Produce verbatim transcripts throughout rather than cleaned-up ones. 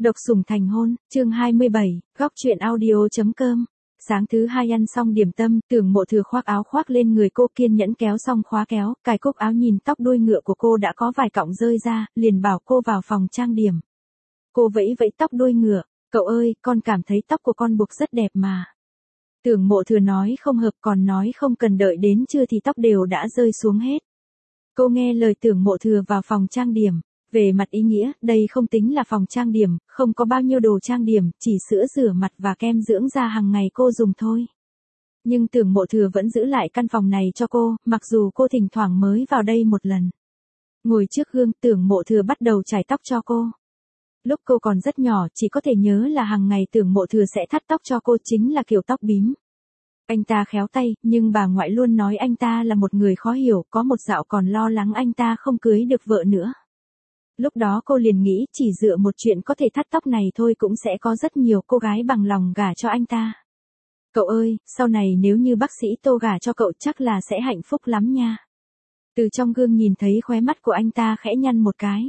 Độc sủng thành hôn, chương hai mươi bảy, góc truyện audio.com. Sáng thứ hai ăn xong điểm tâm, Tưởng Mộ Thừa khoác áo khoác lên người cô, kiên nhẫn kéo xong khóa kéo, cài cúc áo, nhìn tóc đuôi ngựa của cô đã có vài cọng rơi ra, liền bảo cô vào phòng trang điểm. Cô vẫy vẫy tóc đuôi ngựa, cậu ơi, con cảm thấy tóc của con buộc rất đẹp mà. Tưởng Mộ Thừa nói không hợp, còn nói không cần đợi đến trưa thì tóc đều đã rơi xuống hết. Cô nghe lời Tưởng Mộ Thừa vào phòng trang điểm. Về mặt ý nghĩa, đây không tính là phòng trang điểm, không có bao nhiêu đồ trang điểm, chỉ sữa rửa mặt và kem dưỡng da hàng ngày cô dùng thôi. Nhưng Tưởng Mộ Thừa vẫn giữ lại căn phòng này cho cô, mặc dù cô thỉnh thoảng mới vào đây một lần. Ngồi trước gương, Tưởng Mộ Thừa bắt đầu chải tóc cho cô. Lúc cô còn rất nhỏ, chỉ có thể nhớ là hàng ngày Tưởng Mộ Thừa sẽ thắt tóc cho cô, chính là kiểu tóc bím. Anh ta khéo tay, nhưng bà ngoại luôn nói anh ta là một người khó hiểu, có một dạo còn lo lắng anh ta không cưới được vợ nữa. Lúc đó cô liền nghĩ chỉ dựa một chuyện có thể thắt tóc này thôi cũng sẽ có rất nhiều cô gái bằng lòng gả cho anh ta. Cậu ơi, sau này nếu như bác sĩ Tô gả cho cậu chắc là sẽ hạnh phúc lắm nha. Từ trong gương nhìn thấy khóe mắt của anh ta khẽ nhăn một cái.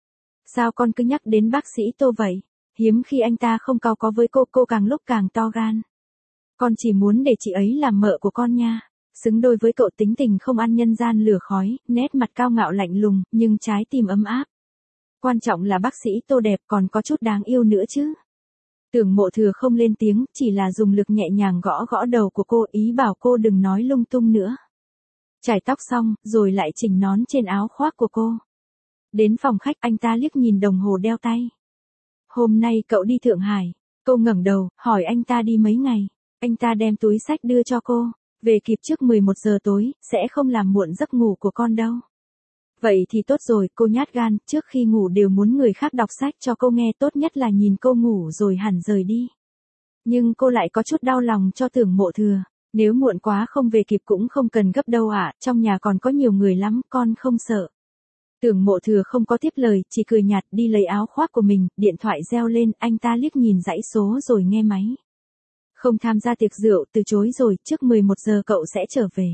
Sao con cứ nhắc đến bác sĩ Tô vậy? Hiếm khi anh ta không cau có với cô, cô càng lúc càng to gan. Con chỉ muốn để chị ấy làm mợ của con nha. Xứng đôi với cậu, tính tình không ăn nhân gian lửa khói, nét mặt cao ngạo lạnh lùng, nhưng trái tim ấm áp. Quan trọng là bác sĩ Tô đẹp, còn có chút đáng yêu nữa chứ. Tưởng Mộ Thừa không lên tiếng, chỉ là dùng lực nhẹ nhàng gõ gõ đầu của cô, ý bảo cô đừng nói lung tung nữa. Chải tóc xong, rồi lại chỉnh nón trên áo khoác của cô. Đến phòng khách, anh ta liếc nhìn đồng hồ đeo tay. Hôm nay cậu đi Thượng Hải. Cô ngẩng đầu, hỏi anh ta đi mấy ngày. Anh ta đem túi xách đưa cho cô. Về kịp trước mười một giờ tối, sẽ không làm muộn giấc ngủ của con đâu. Vậy thì tốt rồi, cô nhát gan, trước khi ngủ đều muốn người khác đọc sách cho cô nghe, tốt nhất là nhìn cô ngủ rồi hẳn rời đi. Nhưng cô lại có chút đau lòng cho Tưởng Mộ Thừa, nếu muộn quá không về kịp cũng không cần gấp đâu ạ, trong nhà còn có nhiều người lắm, con không sợ. Tưởng Mộ Thừa không có tiếp lời, chỉ cười nhạt đi lấy áo khoác của mình, điện thoại reo lên, anh ta liếc nhìn dãy số rồi nghe máy. Không tham gia tiệc rượu, từ chối rồi, trước mười một giờ cậu sẽ trở về.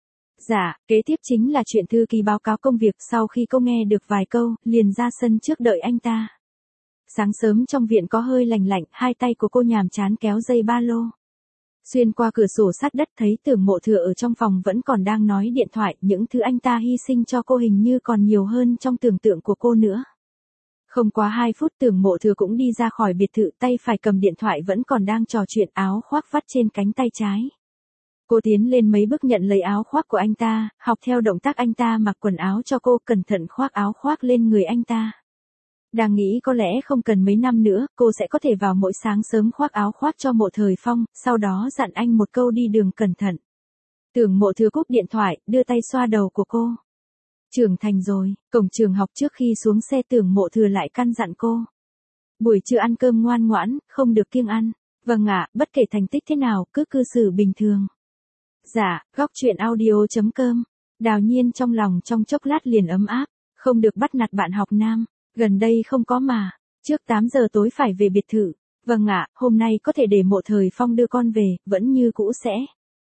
Dạ, kế tiếp chính là chuyện thư ký báo cáo công việc. Sau khi cô nghe được vài câu, liền ra sân trước đợi anh ta. Sáng sớm trong viện có hơi lành lạnh, hai tay của cô nhàm chán kéo dây ba lô. Xuyên qua cửa sổ sát đất thấy Tưởng Mộ Thừa ở trong phòng vẫn còn đang nói điện thoại, những thứ anh ta hy sinh cho cô hình như còn nhiều hơn trong tưởng tượng của cô nữa. Không quá hai phút Tưởng Mộ Thừa cũng đi ra khỏi biệt thự, tay phải cầm điện thoại vẫn còn đang trò chuyện, áo khoác vắt trên cánh tay trái. Cô tiến lên mấy bước nhận lấy áo khoác của anh ta, học theo động tác anh ta mặc quần áo cho cô, cẩn thận khoác áo khoác lên người anh ta. Đang nghĩ có lẽ không cần mấy năm nữa, cô sẽ có thể vào mỗi sáng sớm khoác áo khoác cho Mộ Thời Phong, sau đó dặn anh một câu đi đường cẩn thận. Tưởng Mộ Thừa cúp điện thoại, đưa tay xoa đầu của cô. Trưởng thành rồi, cổng trường học trước khi xuống xe Tưởng Mộ Thừa lại căn dặn cô. Buổi trưa ăn cơm ngoan ngoãn, không được kiêng ăn. Vâng ạ, bất kể thành tích thế nào, cứ cư xử bình thường. Dạ, góc truyện audio.com. Đào Nhiên trong lòng trong chốc lát liền ấm áp, không được bắt nạt bạn học nam, gần đây không có mà, trước tám giờ tối phải về biệt thự. Vâng ạ, hôm nay có thể để Mộ Thời Phong đưa con về, vẫn như cũ sẽ.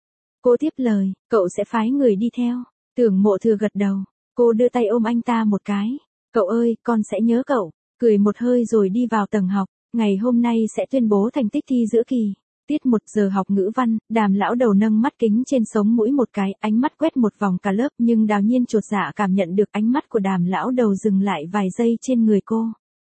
Cô tiếp lời, cậu sẽ phái người đi theo. Tưởng Mộ Thừa gật đầu, cô đưa tay ôm anh ta một cái. Cậu ơi, con sẽ nhớ cậu, cười một hơi rồi đi vào tầng học, ngày hôm nay sẽ tuyên bố thành tích thi giữa kỳ. Tiết một giờ học ngữ văn, Đàm lão đầu nâng mắt kính trên sống mũi một cái, ánh mắt quét một vòng cả lớp, nhưng Đào Nhiên chột dạ cảm nhận được ánh mắt của Đàm lão đầu dừng lại vài giây trên người cô.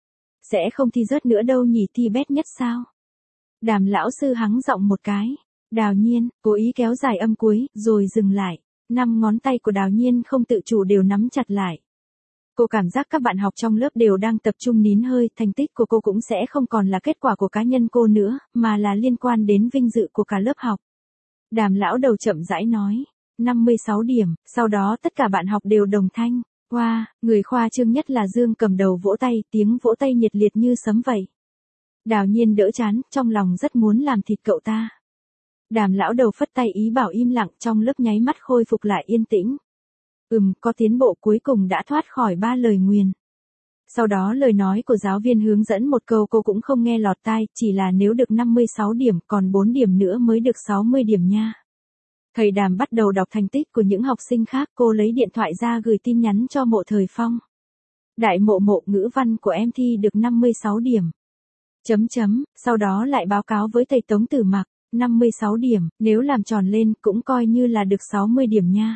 Sẽ không thi rớt nữa đâu nhỉ, thi bét nhất sao? Đàm lão sư hắng giọng một cái. Đào Nhiên, cố ý kéo dài âm cuối, rồi dừng lại. Năm ngón tay của Đào Nhiên không tự chủ đều nắm chặt lại. Cô cảm giác các bạn học trong lớp đều đang tập trung nín hơi, thành tích của cô cũng sẽ không còn là kết quả của cá nhân cô nữa, mà là liên quan đến vinh dự của cả lớp học. Đàm lão đầu chậm rãi nói, năm mươi sáu điểm, sau đó tất cả bạn học đều đồng thanh. Wow, người khoa trương nhất là Dương cầm đầu vỗ tay, tiếng vỗ tay nhiệt liệt như sấm vậy. Đào Nhiên đỡ chán, trong lòng rất muốn làm thịt cậu ta. Đàm lão đầu phất tay ý bảo im lặng, trong lớp nháy mắt khôi phục lại yên tĩnh. Ừm, có tiến bộ, cuối cùng đã thoát khỏi ba lời nguyền. Sau đó lời nói của giáo viên hướng dẫn một câu cô cũng không nghe lọt tai, chỉ là nếu được năm mươi sáu điểm, còn bốn điểm nữa mới được sáu mươi điểm nha. Thầy Đàm bắt đầu đọc thành tích của những học sinh khác, cô lấy điện thoại ra gửi tin nhắn cho Mộ Thời Phong. Đại Mộ Mộ, ngữ văn của em thi được năm mươi sáu điểm. Chấm chấm, sau đó lại báo cáo với thầy Tống Tử Mặc, năm mươi sáu điểm, nếu làm tròn lên cũng coi như là được sáu mươi điểm nha.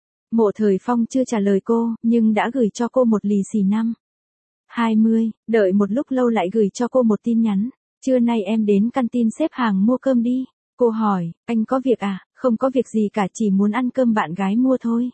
Mộ Thời Phong chưa trả lời cô, nhưng đã gửi cho cô một lì xì năm. hai mươi, đợi một lúc lâu lại gửi cho cô một tin nhắn. Trưa nay em đến canteen xếp hàng mua cơm đi. Cô hỏi, anh có việc à? Không có việc gì cả, chỉ muốn ăn cơm bạn gái mua thôi.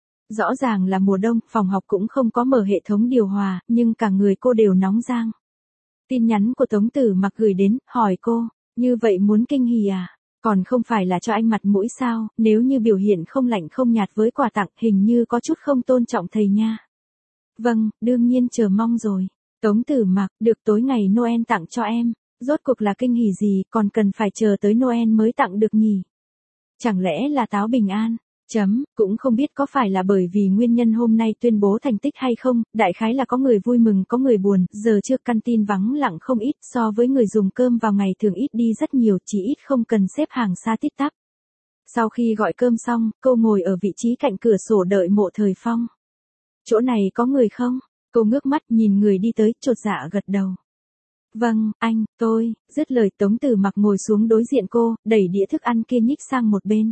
Rõ ràng là mùa đông, phòng học cũng không có mở hệ thống điều hòa, nhưng cả người cô đều nóng rang. Tin nhắn của Tống Tử Mặc gửi đến, hỏi cô, như vậy muốn kinh hỉ à? Còn không phải là cho anh mặt mũi sao, nếu như biểu hiện không lạnh không nhạt với quà tặng, hình như có chút không tôn trọng thầy nha. Vâng, đương nhiên chờ mong rồi. Tống Tử Mặc, được tối ngày Noel tặng cho em. Rốt cuộc là kinh hỉ gì, còn cần phải chờ tới Noel mới tặng được nhỉ? Chẳng lẽ là táo bình an? Chấm, cũng không biết có phải là bởi vì nguyên nhân hôm nay tuyên bố thành tích hay không, đại khái là có người vui mừng có người buồn, giờ trước canteen vắng lặng không ít, so với người dùng cơm vào ngày thường ít đi rất nhiều, chỉ ít không cần xếp hàng xa tít tắp. Sau khi gọi cơm xong, cô ngồi ở vị trí cạnh cửa sổ đợi Mộ Thời Phong. Chỗ này có người không? Cô ngước mắt nhìn người đi tới, chột dạ gật đầu. Vâng, anh, tôi, dứt lời Tống Tử Mặc ngồi xuống đối diện cô, đẩy đĩa thức ăn kia nhích sang một bên.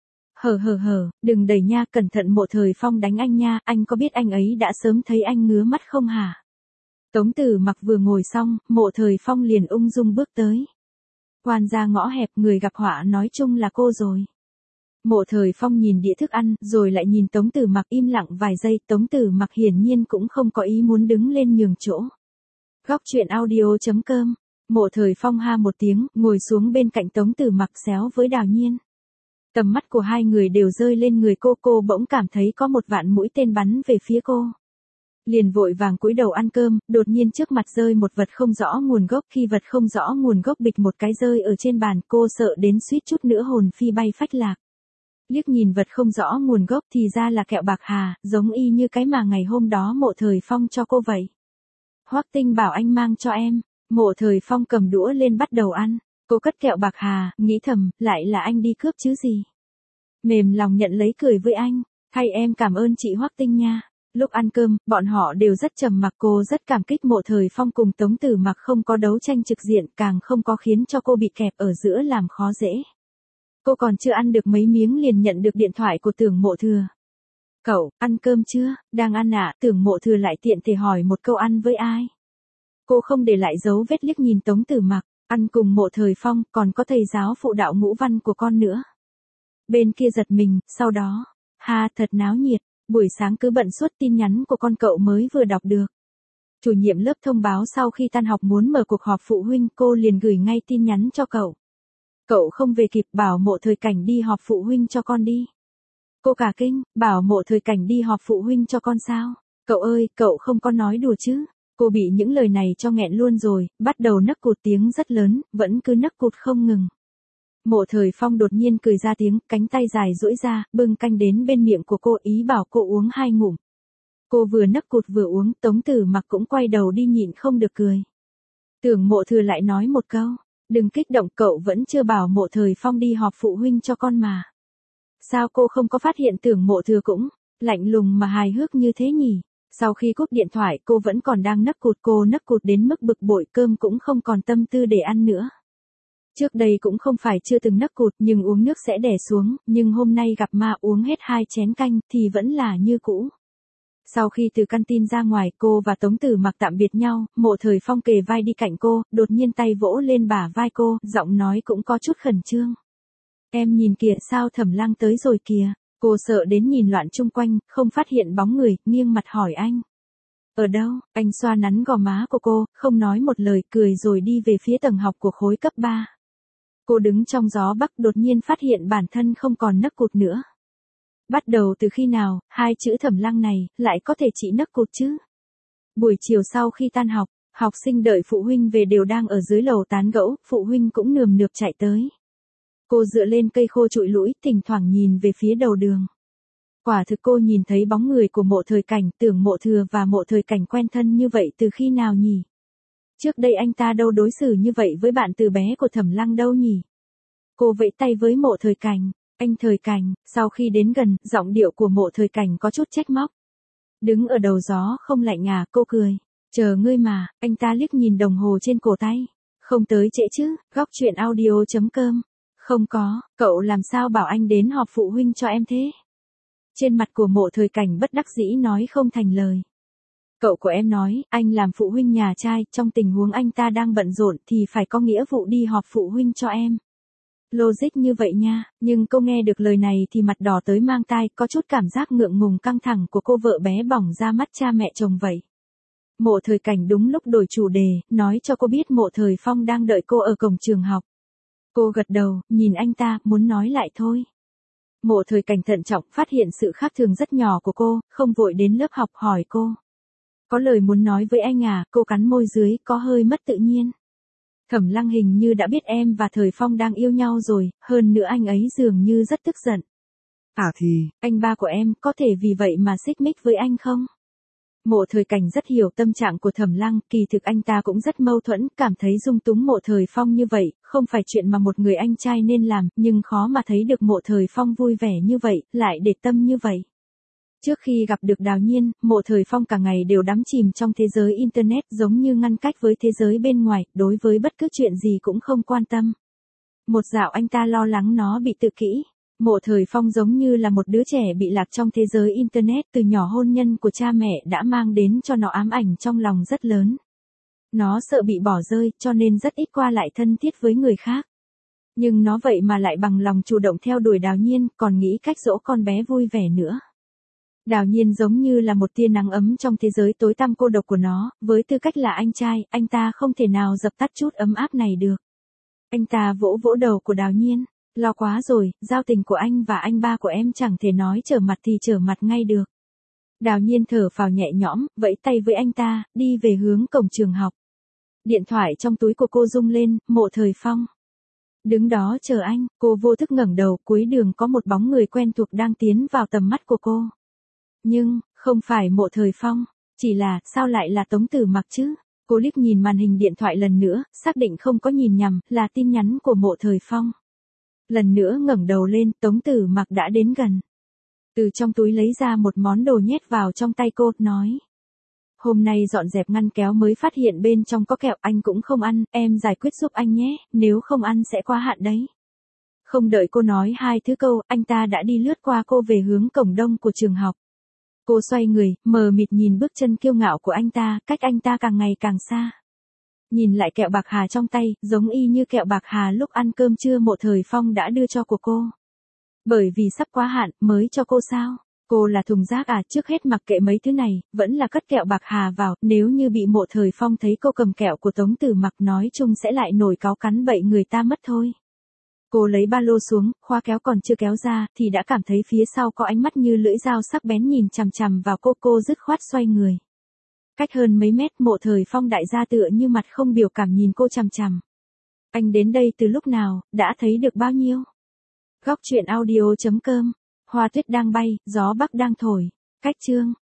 Hờ hờ hờ, đừng đẩy nha, cẩn thận Mộ Thời Phong đánh anh nha, anh có biết anh ấy đã sớm thấy anh ngứa mắt không hả? Tống Tử Mặc vừa ngồi xong, Mộ Thời Phong liền ung dung bước tới. Quan ra ngõ hẹp, người gặp họa nói chung là cô rồi. Mộ Thời Phong nhìn đĩa thức ăn, rồi lại nhìn Tống Tử Mặc im lặng vài giây, Tống Tử Mặc hiển nhiên cũng không có ý muốn đứng lên nhường chỗ. Góc truyện audio chấm com, Mộ Thời Phong ha một tiếng, ngồi xuống bên cạnh Tống Tử Mặc xéo với Đào Nhiên. Tầm mắt của hai người đều rơi lên người cô, cô bỗng cảm thấy có một vạn mũi tên bắn về phía cô. Liền vội vàng cúi đầu ăn cơm, đột nhiên trước mặt rơi một vật không rõ nguồn gốc, khi vật không rõ nguồn gốc bịch một cái rơi ở trên bàn, cô sợ đến suýt chút nữa hồn phi bay phách lạc. Liếc nhìn vật không rõ nguồn gốc thì ra là kẹo bạc hà, giống y như cái mà ngày hôm đó Mộ Thời Phong cho cô vậy. Hoắc Tinh bảo anh mang cho em. Mộ Thời Phong cầm đũa lên bắt đầu ăn. Cô cất kẹo bạc hà, nghĩ thầm, lại là anh đi cướp chứ gì. Mềm lòng nhận lấy cười với anh, hay em cảm ơn chị Hoắc Tinh nha. Lúc ăn cơm, bọn họ đều rất trầm mặc, cô rất cảm kích Mộ Thời Phong cùng Tống Tử Mặc không có đấu tranh trực diện, càng không có khiến cho cô bị kẹp ở giữa làm khó dễ. Cô còn chưa ăn được mấy miếng liền nhận được điện thoại của Tưởng Mộ Thừa. Cậu, ăn cơm chưa? Đang ăn ạ. À? Tưởng Mộ Thừa lại tiện thể hỏi một câu ăn với ai? Cô không để lại dấu vết liếc nhìn Tống Tử Mặc, ăn cùng Mộ Thời Phong, còn có thầy giáo phụ đạo ngũ văn của con nữa. Bên kia giật mình, sau đó, ha thật náo nhiệt, buổi sáng cứ bận suốt tin nhắn của con cậu mới vừa đọc được. Chủ nhiệm lớp thông báo sau khi tan học muốn mở cuộc họp phụ huynh, cô liền gửi ngay tin nhắn cho cậu. Cậu không về kịp, bảo Mộ Thời Cảnh đi họp phụ huynh cho con đi. Cô cả kinh, bảo Mộ Thời Cảnh đi họp phụ huynh cho con sao? Cậu ơi, cậu không có nói đùa chứ? Cô bị những lời này cho nghẹn luôn rồi, bắt đầu nấc cụt tiếng rất lớn, vẫn cứ nấc cụt không ngừng. Mộ Thời Phong đột nhiên cười ra tiếng, cánh tay dài duỗi ra, bưng canh đến bên miệng của cô, ý bảo cô uống hai ngụm. Cô vừa nấc cụt vừa uống, Tống Tử Mặc cũng quay đầu đi nhịn không được cười. Tưởng Mộ Thừa lại nói một câu, đừng kích động, cậu vẫn chưa bảo Mộ Thời Phong đi họp phụ huynh cho con mà. Sao cô không có phát hiện Tưởng Mộ Thừa cũng lạnh lùng mà hài hước như thế nhỉ? Sau khi cúp điện thoại cô vẫn còn đang nấc cụt, cô nấc cụt đến mức bực bội, cơm cũng không còn tâm tư để ăn nữa. Trước đây cũng không phải chưa từng nấc cụt nhưng uống nước sẽ đè xuống, nhưng hôm nay gặp ma uống hết hai chén canh thì vẫn là như cũ. Sau khi từ canteen ra ngoài, cô và Tống Tử Mặc tạm biệt nhau, Mộ Thời Phong kề vai đi cạnh cô, đột nhiên tay vỗ lên bả vai cô, giọng nói cũng có chút khẩn trương. Em nhìn kìa, sao Thẩm Lăng tới rồi kìa. Cô sợ đến nhìn loạn chung quanh, không phát hiện bóng người, nghiêng mặt hỏi anh. Ở đâu? Anh xoa nắn gò má của cô, không nói một lời, cười rồi đi về phía tầng học của khối cấp ba. Cô đứng trong gió bắc, đột nhiên phát hiện bản thân không còn nấc cụt nữa. Bắt đầu từ khi nào, hai chữ Thẩm Lăng này, lại có thể chỉ nấc cụt chứ? Buổi chiều sau khi tan học, học sinh đợi phụ huynh về đều đang ở dưới lầu tán gẫu, phụ huynh cũng nườm nượp chạy tới. Cô dựa lên cây khô trụi lũi, thỉnh thoảng nhìn về phía đầu đường. Quả thực cô nhìn thấy bóng người của Mộ Thời Cảnh, Tưởng Mộ Thừa và Mộ Thời Cảnh quen thân như vậy từ khi nào nhỉ? Trước đây anh ta đâu đối xử như vậy với bạn từ bé của Thẩm Lăng đâu nhỉ? Cô vẫy tay với Mộ Thời Cảnh, anh Thời Cảnh, sau khi đến gần, giọng điệu của Mộ Thời Cảnh có chút trách móc. Đứng ở đầu gió không lạnh à, cô cười, chờ ngươi mà, anh ta liếc nhìn đồng hồ trên cổ tay. Không tới trễ chứ, góc chuyện audio.com. Không có, cậu làm sao bảo anh đến họp phụ huynh cho em thế? Trên mặt của Mộ Thời Cảnh bất đắc dĩ nói không thành lời. Cậu của em nói, anh làm phụ huynh nhà trai, trong tình huống anh ta đang bận rộn thì phải có nghĩa vụ đi họp phụ huynh cho em. Logic như vậy nha, nhưng cô nghe được lời này thì mặt đỏ tới mang tai, có chút cảm giác ngượng ngùng căng thẳng của cô vợ bé bỏng ra mắt cha mẹ chồng vậy. Mộ Thời Cảnh đúng lúc đổi chủ đề, nói cho cô biết Mộ Thời Phong đang đợi cô ở cổng trường học. Cô gật đầu, nhìn anh ta, muốn nói lại thôi. Mộ Thời Cảnh thận trọng phát hiện sự khác thường rất nhỏ của cô, không vội đến lớp học hỏi cô. Có lời muốn nói với anh à, cô cắn môi dưới, có hơi mất tự nhiên. Thẩm Lăng hình như đã biết em và Thời Phong đang yêu nhau rồi, hơn nữa anh ấy dường như rất tức giận. À thì, anh ba của em có thể vì vậy mà xích mích với anh không? Mộ Thời Cảnh rất hiểu tâm trạng của Thẩm Lăng, kỳ thực anh ta cũng rất mâu thuẫn, cảm thấy dung túng Mộ Thời Phong như vậy, không phải chuyện mà một người anh trai nên làm, nhưng khó mà thấy được Mộ Thời Phong vui vẻ như vậy, lại để tâm như vậy. Trước khi gặp được Đào Nhiên, Mộ Thời Phong cả ngày đều đắm chìm trong thế giới Internet giống như ngăn cách với thế giới bên ngoài, đối với bất cứ chuyện gì cũng không quan tâm. Một dạo anh ta lo lắng nó bị tự kỷ. Mộ Thời Phong giống như là một đứa trẻ bị lạc trong thế giới Internet, từ nhỏ hôn nhân của cha mẹ đã mang đến cho nó ám ảnh trong lòng rất lớn. Nó sợ bị bỏ rơi, cho nên rất ít qua lại thân thiết với người khác. Nhưng nó vậy mà lại bằng lòng chủ động theo đuổi Đào Nhiên, còn nghĩ cách dỗ con bé vui vẻ nữa. Đào Nhiên giống như là một tia nắng ấm trong thế giới tối tăm cô độc của nó, với tư cách là anh trai, anh ta không thể nào dập tắt chút ấm áp này được. Anh ta vỗ vỗ đầu của Đào Nhiên, lo quá rồi, giao tình của anh và anh ba của em chẳng thể nói trở mặt thì trở mặt ngay được. Đào Nhiên thở phào nhẹ nhõm, vẫy tay với anh ta, đi về hướng cổng trường học. Điện thoại trong túi của cô rung lên, Mộ Thời Phong. Đứng đó chờ anh, cô vô thức ngẩng đầu, cuối đường có một bóng người quen thuộc đang tiến vào tầm mắt của cô. Nhưng, không phải Mộ Thời Phong, chỉ là, sao lại là Tống Tử Mặc chứ? Cô liếc nhìn màn hình điện thoại lần nữa, xác định không có nhìn nhầm, là tin nhắn của Mộ Thời Phong. Lần nữa ngẩng đầu lên, Tống Tử Mặc đã đến gần. Từ trong túi lấy ra một món đồ nhét vào trong tay cô, nói. Hôm nay dọn dẹp ngăn kéo mới phát hiện bên trong có kẹo, anh cũng không ăn, em giải quyết giúp anh nhé, nếu không ăn sẽ quá hạn đấy. Không đợi cô nói hai thứ câu, anh ta đã đi lướt qua cô về hướng cổng đông của trường học. Cô xoay người, mờ mịt nhìn bước chân kiêu ngạo của anh ta, cách anh ta càng ngày càng xa. Nhìn lại kẹo bạc hà trong tay, giống y như kẹo bạc hà lúc ăn cơm trưa Mộ Thời Phong đã đưa cho của cô. Bởi vì sắp quá hạn, mới cho cô sao? Cô là thùng rác à, trước hết mặc kệ mấy thứ này, vẫn là cất kẹo bạc hà vào, nếu như bị Mộ Thời Phong thấy cô cầm kẹo của Tống Tử Mặc nói chung sẽ lại nổi cáu cắn bậy người ta mất thôi. Cô lấy ba lô xuống, khóa kéo còn chưa kéo ra, thì đã cảm thấy phía sau có ánh mắt như lưỡi dao sắc bén nhìn chằm chằm vào cô, cô dứt khoát xoay người. Cách hơn mấy mét, Mộ Thời Phong đại gia tựa như mặt không biểu cảm nhìn cô chằm chằm. Anh đến đây từ lúc nào, đã thấy được bao nhiêu? Góc chuyện audio.com, hoa tuyết đang bay, gió bắc đang thổi. Cách chương